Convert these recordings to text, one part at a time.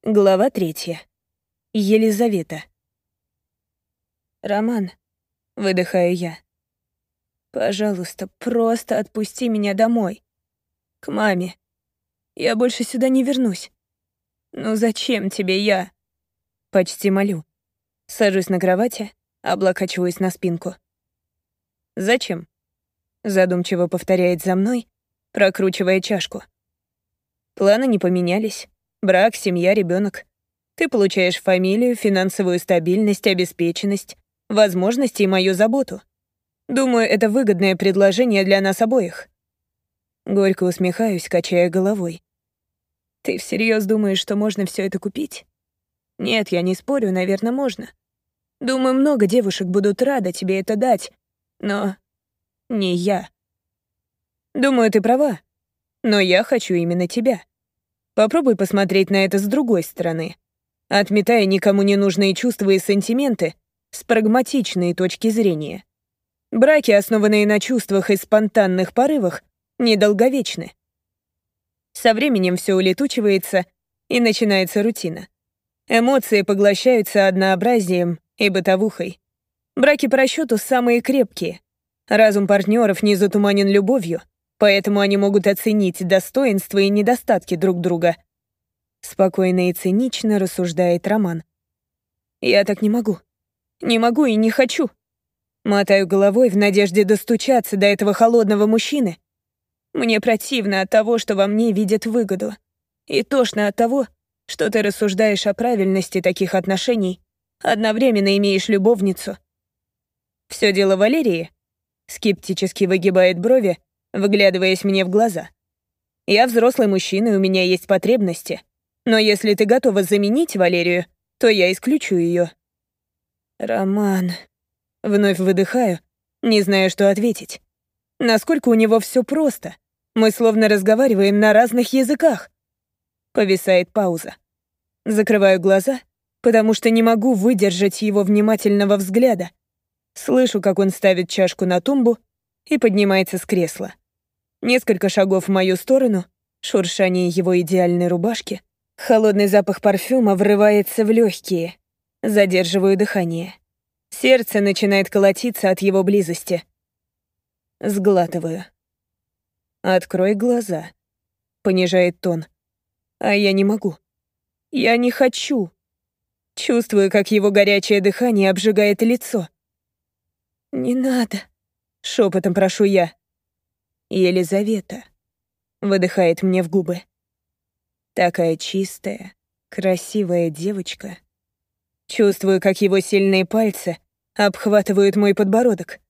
Глава 3. Елизавета. «Роман», — выдыхаю я, — «пожалуйста, просто отпусти меня домой. К маме. Я больше сюда не вернусь. Ну зачем тебе я?» Почти молю. Сажусь на кровати, облокачиваюсь на спинку. «Зачем?» — задумчиво повторяет за мной, прокручивая чашку. «Планы не поменялись. Брак, семья, ребенок. Ты получаешь фамилию, финансовую стабильность, обеспеченность, возможности и мою заботу. Думаю, это выгодное предложение для нас обоих». Горько усмехаюсь, качая головой. «Ты всерьез думаешь, что можно все это купить?» «Нет, я не спорю, наверное, можно. Думаю, много девушек будут рады тебе это дать, но не я. Думаю, ты права, но я хочу именно тебя. Попробуй посмотреть на это с другой стороны, отметая никому не нужные чувства и сантименты с прагматичной точки зрения. Браки, основанные на чувствах и спонтанных порывах, недолговечны. Со временем все улетучивается, и начинается рутина. Эмоции поглощаются однообразием и бытовухой. Браки по расчету самые крепкие. Разум партнеров не затуманен любовью, поэтому они могут оценить достоинства и недостатки друг друга. Спокойно и цинично рассуждает Роман. «Я так не могу. Не могу и не хочу». Мотаю головой в надежде достучаться до этого холодного мужчины. Мне противно от того, что во мне видят выгоду. И тошно от того, что ты рассуждаешь о правильности таких отношений, одновременно имеешь любовницу. «Все дело Валерии?» Скептически выгибает брови, выглядываясь мне в глаза. «Я взрослый мужчина, и у меня есть потребности. Но если ты готова заменить Валерию, то я исключу ее». «Роман...» Вновь выдыхаю, не зная, что ответить. Насколько у него все просто. Мы словно разговариваем на разных языках. Повисает пауза. Закрываю глаза, потому что не могу выдержать его внимательного взгляда. Слышу, как он ставит чашку на тумбу и поднимается с кресла. Несколько шагов в мою сторону, шуршание его идеальной рубашки, холодный запах парфюма врывается в легкие. Задерживаю дыхание. Сердце начинает колотиться от его близости. Сглатываю. «Открой глаза», — понижает тон. А я не могу. Я не хочу. Чувствую, как его горячее дыхание обжигает лицо. «Не надо», — шепотом прошу я. «Елизавета», — выдыхает мне в губы. Такая чистая, красивая девочка. Чувствую, как его сильные пальцы обхватывают мой подбородок.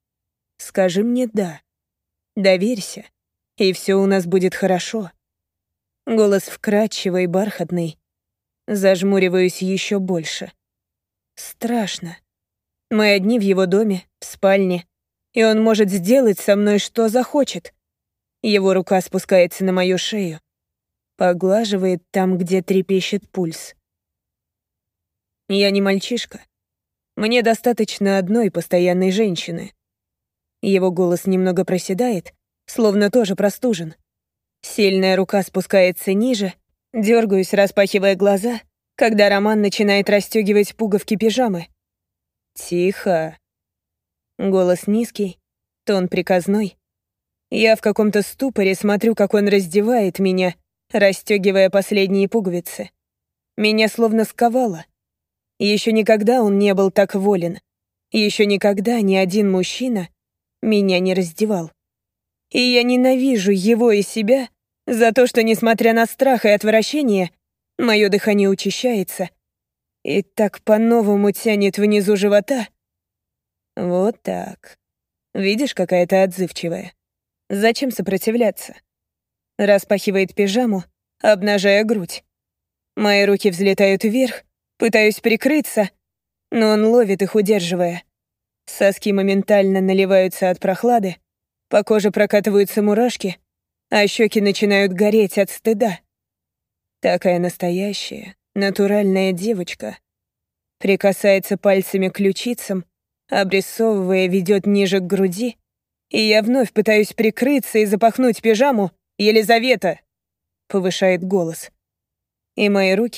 «Скажи мне «да». Доверься, и все у нас будет хорошо». Голос вкрадчивый, бархатный. Зажмуриваюсь еще больше. Страшно. Мы одни в его доме, в спальне, и он может сделать со мной что захочет. Его рука спускается на мою шею, поглаживает там, где трепещет пульс. Я не мальчишка. Мне достаточно одной постоянной женщины. Его голос немного проседает, словно тоже простужен. Сильная рука спускается ниже, дергаюсь, распахивая глаза, когда Роман начинает расстегивать пуговки пижамы. «Тихо». Голос низкий, тон приказной. Я в каком-то ступоре смотрю, как он раздевает меня, расстегивая последние пуговицы. Меня словно сковало. Еще никогда он не был так волен. Еще никогда ни один мужчина меня не раздевал. И я ненавижу его и себя за то, что, несмотря на страх и отвращение, мое дыхание учащается и так по-новому тянет внизу живота. Вот так. Видишь, какая ты отзывчивая. Зачем сопротивляться? Распахивает пижаму, обнажая грудь. Мои руки взлетают вверх, пытаюсь прикрыться, но он ловит их, удерживая. Соски моментально наливаются от прохлады, по коже прокатываются мурашки, а щеки начинают гореть от стыда. Такая настоящая, натуральная девочка. Прикасается пальцами к ключицам, обрисовывая, ведет ниже к груди, и я вновь пытаюсь прикрыться и запахнуть пижаму. «Елизавета!» — повышает голос. И мои руки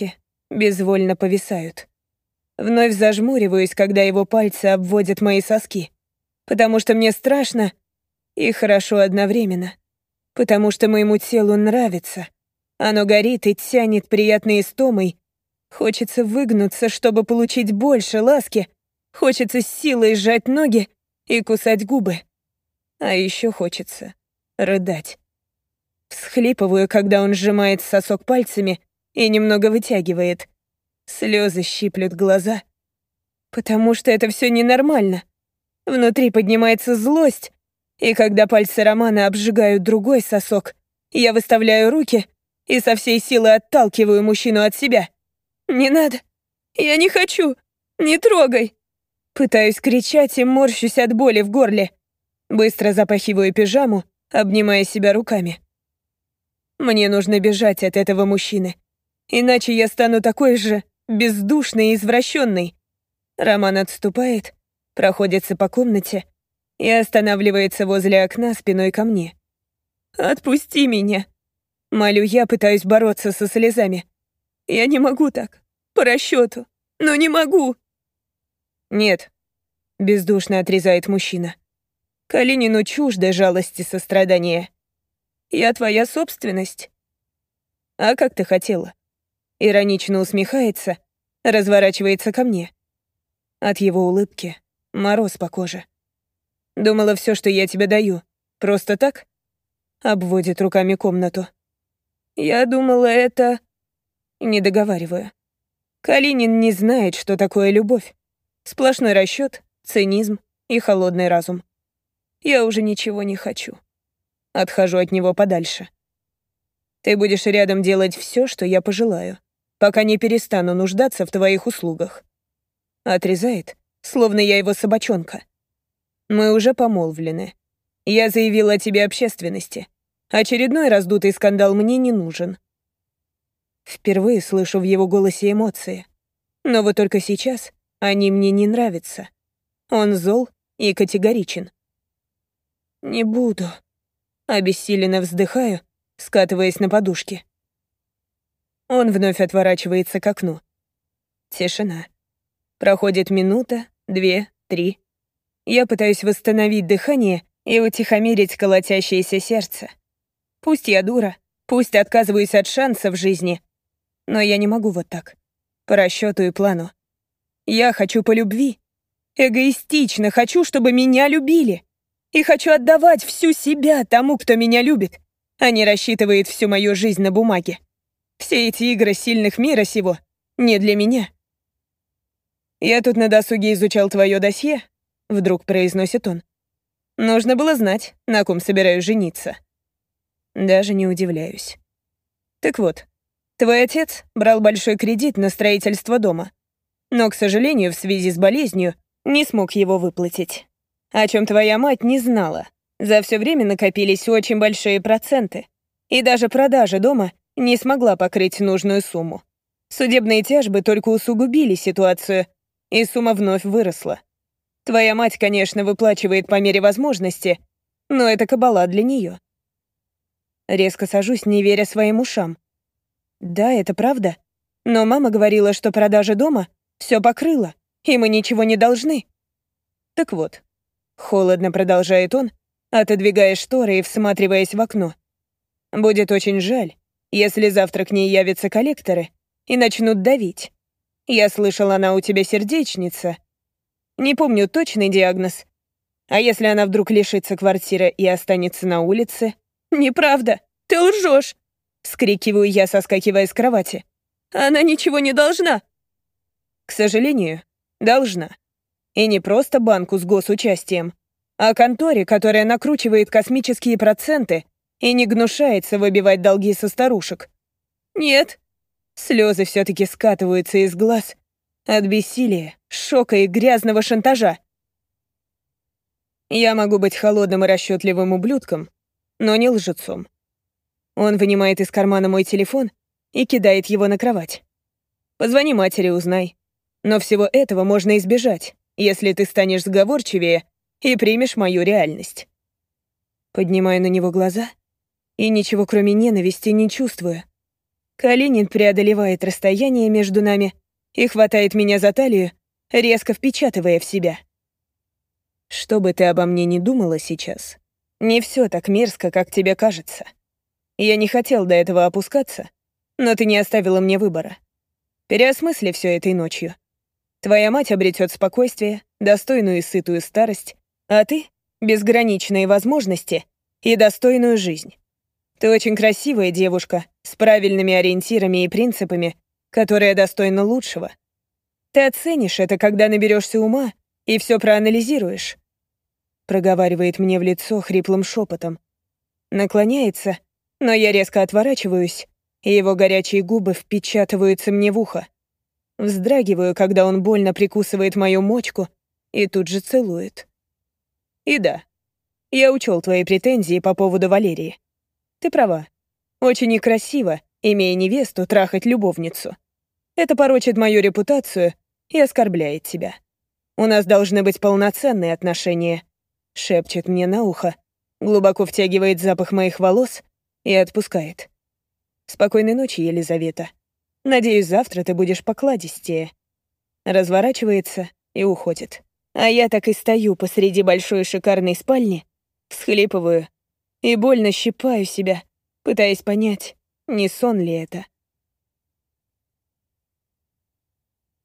безвольно повисают. Вновь зажмуриваюсь, когда его пальцы обводят мои соски, потому что мне страшно и хорошо одновременно, потому что моему телу нравится. Оно горит и тянет приятной истомой. Хочется выгнуться, чтобы получить больше ласки. Хочется с силой сжать ноги и кусать губы. А еще хочется рыдать. Всхлипываю, когда он сжимает сосок пальцами и немного вытягивает. Слезы щиплют глаза. Потому что это все ненормально. Внутри поднимается злость, и когда пальцы Романа обжигают другой сосок, я выставляю руки и со всей силы отталкиваю мужчину от себя. «Не надо! Я не хочу! Не трогай!» Пытаюсь кричать и морщусь от боли в горле. Быстро запахиваю пижаму, обнимая себя руками. Мне нужно бежать от этого мужчины, иначе я стану такой же бездушной и извращенной. Роман отступает, проходится по комнате и останавливается возле окна спиной ко мне. «Отпусти меня!» Молю я, пытаюсь бороться со слезами. «Я не могу так, по расчету, но не могу!» «Нет», — бездушно отрезает мужчина. «Калинину чуждо жалости и сострадания. Я твоя собственность». «А как ты хотела?» Иронично усмехается, разворачивается ко мне. От его улыбки мороз по коже. «Думала, все, что я тебе даю, просто так?» Обводит руками комнату. «Я думала, это...» Не договариваю. Калинин не знает, что такое любовь. Сплошной расчет, цинизм и холодный разум. Я уже ничего не хочу. Отхожу от него подальше. Ты будешь рядом делать все, что я пожелаю, пока не перестану нуждаться в твоих услугах. Отрезает, словно я его собачонка. Мы уже помолвлены. Я заявила о тебе общественности. Очередной раздутый скандал мне не нужен. Впервые слышу в его голосе эмоции. Но вот только сейчас они мне не нравятся. Он зол и категоричен. «Не буду», — обессиленно вздыхаю, скатываясь на подушке. Он вновь отворачивается к окну. Тишина. Проходит минута, 2, 3. Я пытаюсь восстановить дыхание и утихомирить колотящееся сердце. Пусть я дура, пусть отказываюсь от шанса в жизни, но я не могу вот так, по расчету и плану. Я хочу по любви. Эгоистично хочу, чтобы меня любили. И хочу отдавать всю себя тому, кто меня любит, а не рассчитывает всю мою жизнь на бумаге. Все эти игры сильных мира сего не для меня. «Я тут на досуге изучал твое досье», — вдруг произносит он. «Нужно было знать, на ком собираюсь жениться». Даже не удивляюсь. Так вот, твой отец брал большой кредит на строительство дома, но, к сожалению, в связи с болезнью не смог его выплатить. О чем твоя мать не знала. За все время накопились очень большие проценты, и даже продажа дома не смогла покрыть нужную сумму. Судебные тяжбы только усугубили ситуацию, и сумма вновь выросла. Твоя мать, конечно, выплачивает по мере возможности, но это кабала для нее. Резко сажусь, не веря своим ушам. Да, это правда, но мама говорила, что продажа дома все покрыла, и мы ничего не должны. Так вот, холодно продолжает он, отодвигая шторы и всматриваясь в окно. Будет очень жаль, если завтра к ней явятся коллекторы и начнут давить. Я слышал, она у тебя сердечница. Не помню точный диагноз. А если она вдруг лишится квартиры и останется на улице? Неправда, ты лжешь! Вскрикиваю я, соскакивая с кровати. Она ничего не должна. К сожалению, должна. И не просто банку с госучастием, а конторе, которая накручивает космические проценты и не гнушается выбивать долги со старушек. Нет. Слезы все-таки скатываются из глаз от бессилия, шока и грязного шантажа. Я могу быть холодным и расчетливым ублюдком, но не лжецом. Он вынимает из кармана мой телефон и кидает его на кровать. Позвони матери, узнай. Но всего этого можно избежать, если ты станешь сговорчивее и примешь мою реальность. Поднимаю на него глаза и ничего кроме ненависти не чувствую. Калинин преодолевает расстояние между нами и хватает меня за талию, резко впечатывая в себя. Что бы ты обо мне ни думала сейчас, не все так мерзко, как тебе кажется. Я не хотел до этого опускаться, но ты не оставила мне выбора. Переосмысли все этой ночью. Твоя мать обретет спокойствие, достойную и сытую старость, а ты — безграничные возможности и достойную жизнь. Ты очень красивая девушка, с правильными ориентирами и принципами, которая достойна лучшего. Ты оценишь это, когда наберешься ума и все проанализируешь. Проговаривает мне в лицо хриплым шепотом. Наклоняется, но я резко отворачиваюсь, и его горячие губы впечатываются мне в ухо. Вздрагиваю, когда он больно прикусывает мою мочку и тут же целует. И да, я учел твои претензии по поводу Валерии. Ты права. Очень некрасиво, имея невесту, трахать любовницу. Это порочит мою репутацию и оскорбляет тебя. У нас должны быть полноценные отношения, шепчет мне на ухо, глубоко втягивает запах моих волос и отпускает. Спокойной ночи, Елизавета. Надеюсь, завтра ты будешь покладистее. Разворачивается и уходит. А я так и стою посреди большой шикарной спальни, всхлипываю и больно щипаю себя, пытаясь понять, не сон ли это.